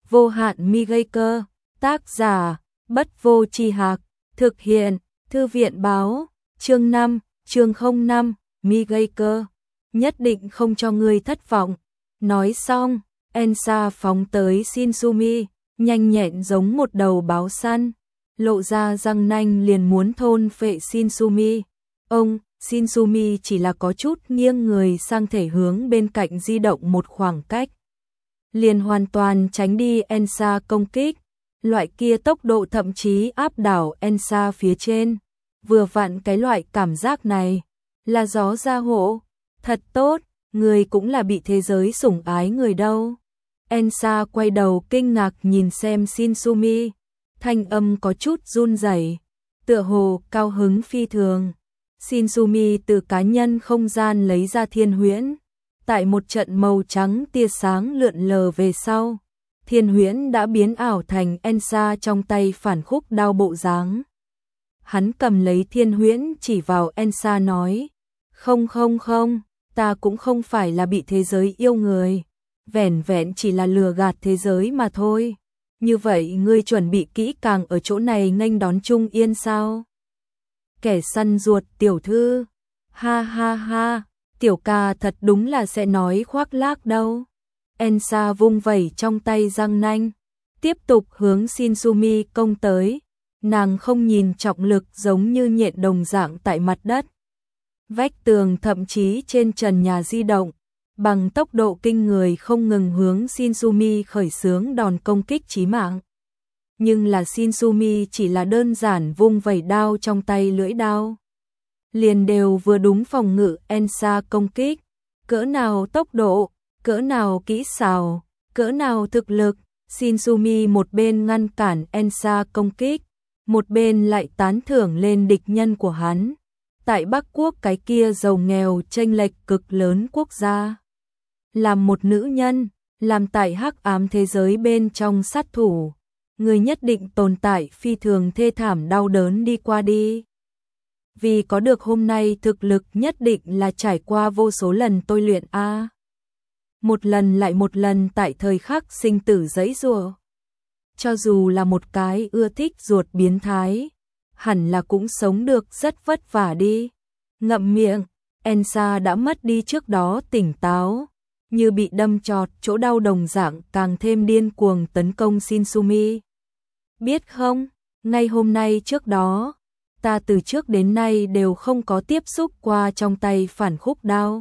vô hạn mi gây cơ, tác giả, Bất Vô Tri Hạc, thực hiện, Thư viện báo, chương 5, chương 05, mi gây cơ, nhất định không cho ngươi thất vọng. Nói xong, Ensa phóng tới Shinsumi, nhanh nhẹn giống một đầu báo săn, lộ ra răng nanh liền muốn thôn phệ Shinsumi. Shinsumi chỉ là có chút nghiêng người sang thể hướng bên cạnh di động một khoảng cách, liền hoàn toàn tránh đi Ensa công kích. Loại kia tốc độ thậm chí áp đảo Ensa phía trên. Vừa vặn cái loại cảm giác này là gió gia hộ. Thật tốt, người cũng là bị thế giới sủng ái người đâu. Ensa quay đầu kinh ngạc nhìn xem Shinsumi, thanh âm có chút run rẩy, tựa hồ cao hứng phi thường. Shinsumi từ cá nhân không gian lấy ra thiên huyễn, tại một trận màu trắng tia sáng lượn lờ về sau, thiên huyễn đã biến ảo thành Ensa trong tay phản khúc đao bộ dáng. Hắn cầm lấy thiên huyễn chỉ vào Ensa nói, không, ta cũng không phải là bị thế giới yêu người, vẻn vẹn chỉ là lừa gạt thế giới mà thôi. Như vậy ngươi chuẩn bị kỹ càng ở chỗ này nghênh đón Trung Yên sao? Kẻ săn ruột tiểu thư, ha ha ha, tiểu ca thật đúng là sẽ nói khoác lác đâu. Ensa vung vẩy trong tay răng nanh, tiếp tục hướng Shinsumi công tới. Nàng không nhìn trọng lực giống như nhện đồng dạng tại mặt đất, vách tường thậm chí trên trần nhà di động, bằng tốc độ kinh người không ngừng hướng Shinsumi khởi xướng đòn công kích chí mạng. Nhưng là Shinsumi chỉ là đơn giản vung vẩy đao trong tay, lưỡi đao liền đều vừa đúng phòng ngự Ensa công kích. Cỡ nào tốc độ, cỡ nào kỹ xảo, cỡ nào thực lực. Shinsumi một bên ngăn cản Ensa công kích, một bên lại tán thưởng lên địch nhân của hắn. Tại Bắc Quốc cái kia giàu nghèo chênh lệch cực lớn quốc gia, làm một nữ nhân, làm tại hắc ám thế giới bên trong sát thủ, người nhất định tồn tại phi thường thê thảm đau đớn đi qua đi. Vì có được hôm nay thực lực nhất định là trải qua vô số lần tôi luyện a. Một lần lại một lần tại thời khắc sinh tử giãy giụa. Cho dù là một cái ưa thích ruột biến thái, hẳn là cũng sống được rất vất vả đi. Ngậm miệng, Ensa đã mất đi trước đó tỉnh táo, như bị đâm chọt chỗ đau đồng dạng, càng thêm điên cuồng tấn công Shinsumi. Biết không, ngay hôm nay trước đó, ta từ trước đến nay đều không có tiếp xúc qua trong tay phản khúc đao.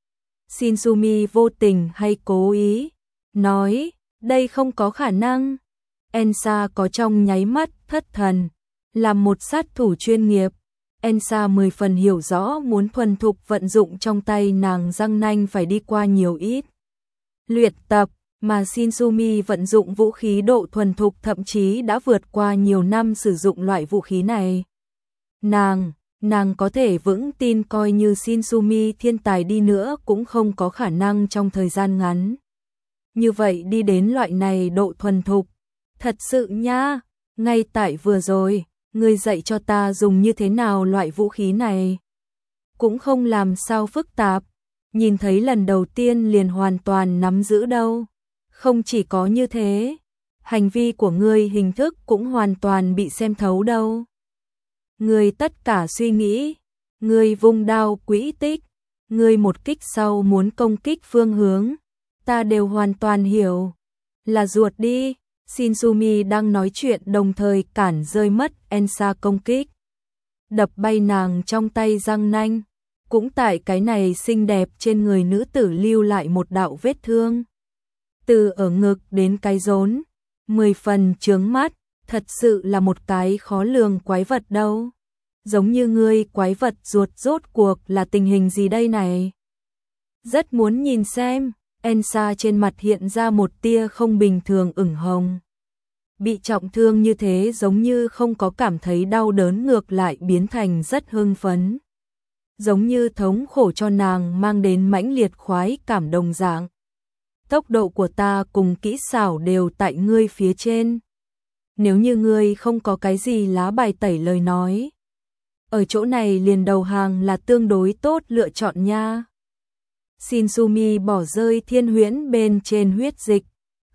Shinsumi vô tình hay cố ý nói, đây không có khả năng. Ensa có trong nháy mắt thất thần, làm một sát thủ chuyên nghiệp. Ensa 10 phần hiểu rõ muốn thuần thục vận dụng trong tay nàng răng nanh phải đi qua nhiều ít luyện tập, mà Shinsumi vận dụng vũ khí độ thuần thục thậm chí đã vượt qua nhiều năm sử dụng loại vũ khí này. Nàng có thể vững tin coi như Shinsumi thiên tài đi nữa cũng không có khả năng trong thời gian ngắn như vậy đi đến loại này độ thuần thục. Thật sự nha, ngay tại vừa rồi, ngươi dạy cho ta dùng như thế nào loại vũ khí này. Cũng không làm sao phức tạp, nhìn thấy lần đầu tiên liền hoàn toàn nắm giữ đâu. Không chỉ có như thế, hành vi của ngươi hình thức cũng hoàn toàn bị xem thấu đâu. Ngươi tất cả suy nghĩ, ngươi vung đao quỹ tích, ngươi một kích sau muốn công kích phương hướng, ta đều hoàn toàn hiểu. Là ruột đi. Shinsumi đang nói chuyện đồng thời cản rơi mất Ensa công kích, đập bay nàng trong tay răng nanh, cũng tại cái này xinh đẹp trên người nữ tử lưu lại một đạo vết thương. Từ ở ngực đến cái rốn, 10 phần chướng mắt, thật sự là một cái khó lường quái vật đâu. Giống như ngươi quái vật ruột rốt cuộc là tình hình gì đây này? Rất muốn nhìn xem. Ensa trên mặt hiện ra một tia không bình thường ửng hồng. Bị trọng thương như thế giống như không có cảm thấy đau đớn, ngược lại biến thành rất hưng phấn. Giống như thống khổ cho nàng mang đến mãnh liệt khoái cảm đồng dạng. Tốc độ của ta cùng kỹ xảo đều tại ngươi phía trên. Nếu như ngươi không có cái gì lá bài tẩy lời nói, ở chỗ này liền đầu hàng là tương đối tốt lựa chọn nha. Shinsumi bỏ rơi thiên huyễn bên trên huyết dịch,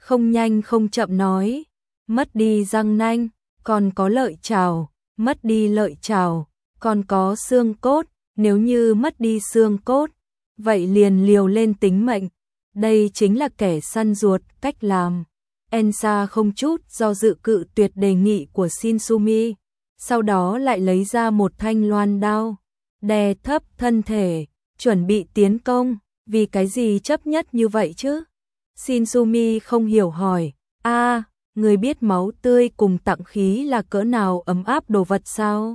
không nhanh không chậm nói, mất đi răng nanh, còn có lợi chảo, mất đi lợi chảo, còn có xương cốt, nếu như mất đi xương cốt, vậy liền liều lên tính mệnh. Đây chính là kẻ săn ruột cách làm. Ensa không chút do dự cự tuyệt đề nghị của Shinsumi, sau đó lại lấy ra một thanh loan đao, đè thấp thân thể, chuẩn bị tiến công, vì cái gì chấp nhất như vậy chứ? Shinsumi không hiểu hỏi, người biết máu tươi cùng tặng khí là cỡ nào ấm áp đồ vật sao?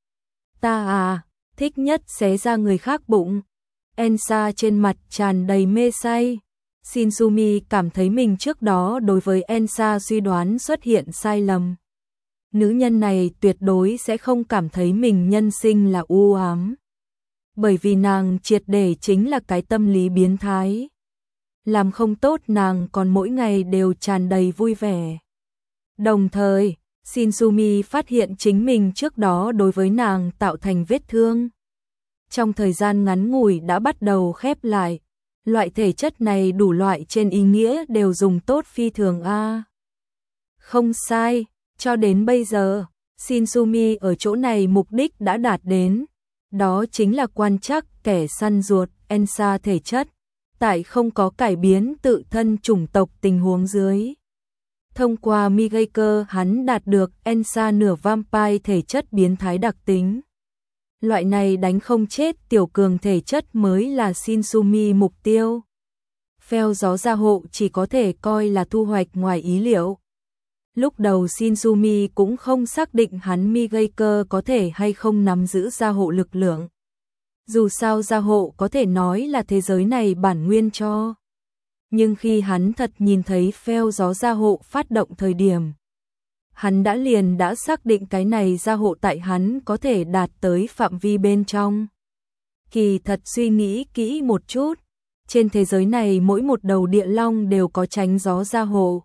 Ta thích nhất xé ra người khác bụng. Ensa trên mặt tràn đầy mê say. Shinsumi cảm thấy mình trước đó đối với Ensa suy đoán xuất hiện sai lầm. Nữ nhân này tuyệt đối sẽ không cảm thấy mình nhân sinh là u ám. Bởi vì nàng triệt để chính là cái tâm lý biến thái. Làm không tốt nàng còn mỗi ngày đều tràn đầy vui vẻ. Đồng thời, Shinsumi phát hiện chính mình trước đó đối với nàng tạo thành vết thương. Trong thời gian ngắn ngủi đã bắt đầu khép lại. Loại thể chất này đủ loại trên ý nghĩa đều dùng tốt phi thường a. Không sai, cho đến bây giờ, Shinsumi ở chỗ này mục đích đã đạt đến. Đó chính là quan trắc kẻ săn ruột Ensa thể chất, tại không có cải biến tự thân chủng tộc tình huống dưới. Thông qua Migaker hắn đạt được Ensa nửa vampire thể chất biến thái đặc tính. Loại này đánh không chết tiểu cường thể chất mới là Shinsumi mục tiêu. Phèo gió gia hộ chỉ có thể coi là thu hoạch ngoài ý liệu. Lúc đầu Shinsumi cũng không xác định hắn Migaker có thể hay không nắm giữ gia hộ lực lượng. Dù sao gia hộ có thể nói là thế giới này bản nguyên cho. Nhưng khi hắn thật nhìn thấy phèo gió gia hộ phát động thời điểm, hắn đã xác định cái này gia hộ tại hắn có thể đạt tới phạm vi bên trong. Kỳ thật suy nghĩ kỹ một chút, trên thế giới này mỗi một đầu địa long đều có tránh gió gia hộ.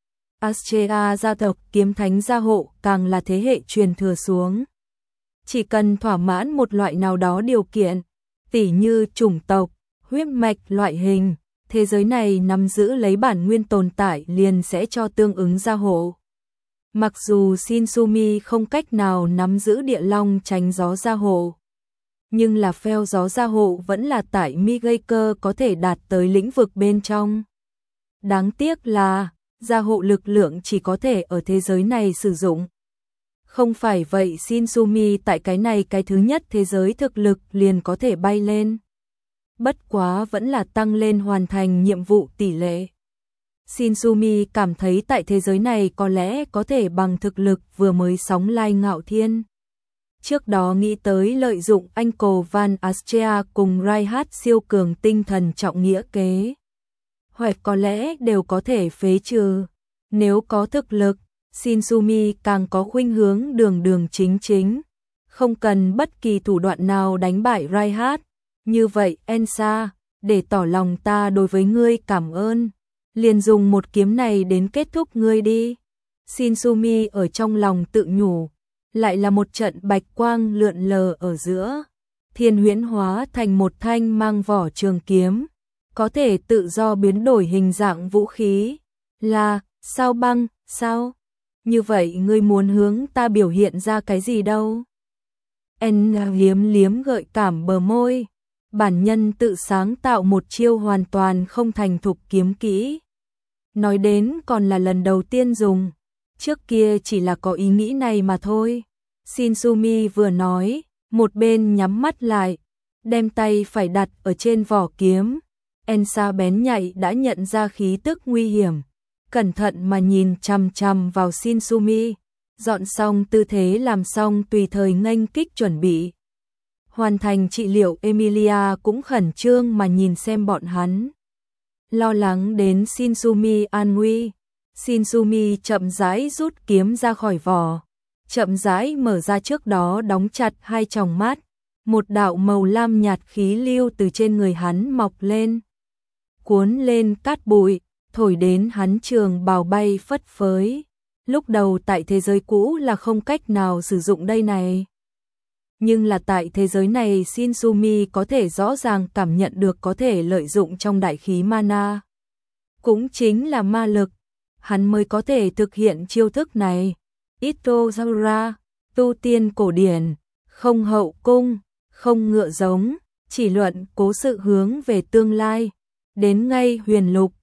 Astrea gia tộc kiếm thánh gia hộ càng là thế hệ truyền thừa xuống. Chỉ cần thỏa mãn một loại nào đó điều kiện, tỉ như chủng tộc, huyết mạch loại hình, thế giới này nắm giữ lấy bản nguyên tồn tại liền sẽ cho tương ứng gia hộ. Mặc dù Shinsumi không cách nào nắm giữ địa long tránh gió gia hộ, nhưng là phèo gió gia hộ vẫn là tại Migaker có thể đạt tới lĩnh vực bên trong. Đáng tiếc là gia hộ lực lượng chỉ có thể ở thế giới này sử dụng. Không phải vậy Shinsumi tại cái này cái thứ nhất thế giới thực lực liền có thể bay lên. Bất quá vẫn là tăng lên hoàn thành nhiệm vụ tỷ lệ. Shinsumi cảm thấy tại thế giới này có lẽ có thể bằng thực lực vừa mới sóng lai ngạo thiên. Trước đó nghĩ tới lợi dụng anh Cổ Van Astrea cùng Reinhardt siêu cường tinh thần trọng nghĩa kế. Hoặc có lẽ đều có thể phế trừ. Nếu có thực lực, Shinsumi càng có khuynh hướng đường chính chính. Không cần bất kỳ thủ đoạn nào đánh bại Reinhardt. Như vậy Ensa, để tỏ lòng ta đối với ngươi cảm ơn. Liền dùng một kiếm này đến kết thúc ngươi đi. Shinsumi ở trong lòng tự nhủ. Lại là một trận bạch quang lượn lờ ở giữa. Thiên huyễn hóa thành một thanh mang vỏ trường kiếm. Có thể tự do biến đổi hình dạng vũ khí. Là, sao băng, sao? Như vậy ngươi muốn hướng ta biểu hiện ra cái gì đâu? Liếm gợi cảm bờ môi. Bản nhân tự sáng tạo một chiêu hoàn toàn không thành thục kiếm kỹ. Nói đến còn là lần đầu tiên dùng. Trước kia chỉ là có ý nghĩ này mà thôi. Shinsumi vừa nói, một bên nhắm mắt lại, đem tay phải đặt ở trên vỏ kiếm. Ensa bén nhạy đã nhận ra khí tức nguy hiểm. Cẩn thận mà nhìn chằm chằm vào Shinsumi. Dọn xong tư thế làm xong tùy thời nghênh kích chuẩn bị. Hoàn thành trị liệu Emilia cũng khẩn trương mà nhìn xem bọn hắn. Lo lắng đến Shinsumi an nguy. Shinsumi chậm rãi rút kiếm ra khỏi vỏ. Chậm rãi mở ra trước đó đóng chặt hai tròng mắt. Một đạo màu lam nhạt khí lưu từ trên người hắn mọc lên. Cuốn lên cát bụi, thổi đến hắn trường bào bay phất phới. Lúc đầu tại thế giới cũ là không cách nào sử dụng đây này. Nhưng là tại thế giới này Shinsumi có thể rõ ràng cảm nhận được có thể lợi dụng trong đại khí mana. Cũng chính là ma lực. hắn mới có thể thực hiện chiêu thức này. Itozaura, tu tiên cổ điển, không hậu cung, không ngựa giống, chỉ luận cố sự hướng về tương lai. Đến ngay huyền lục,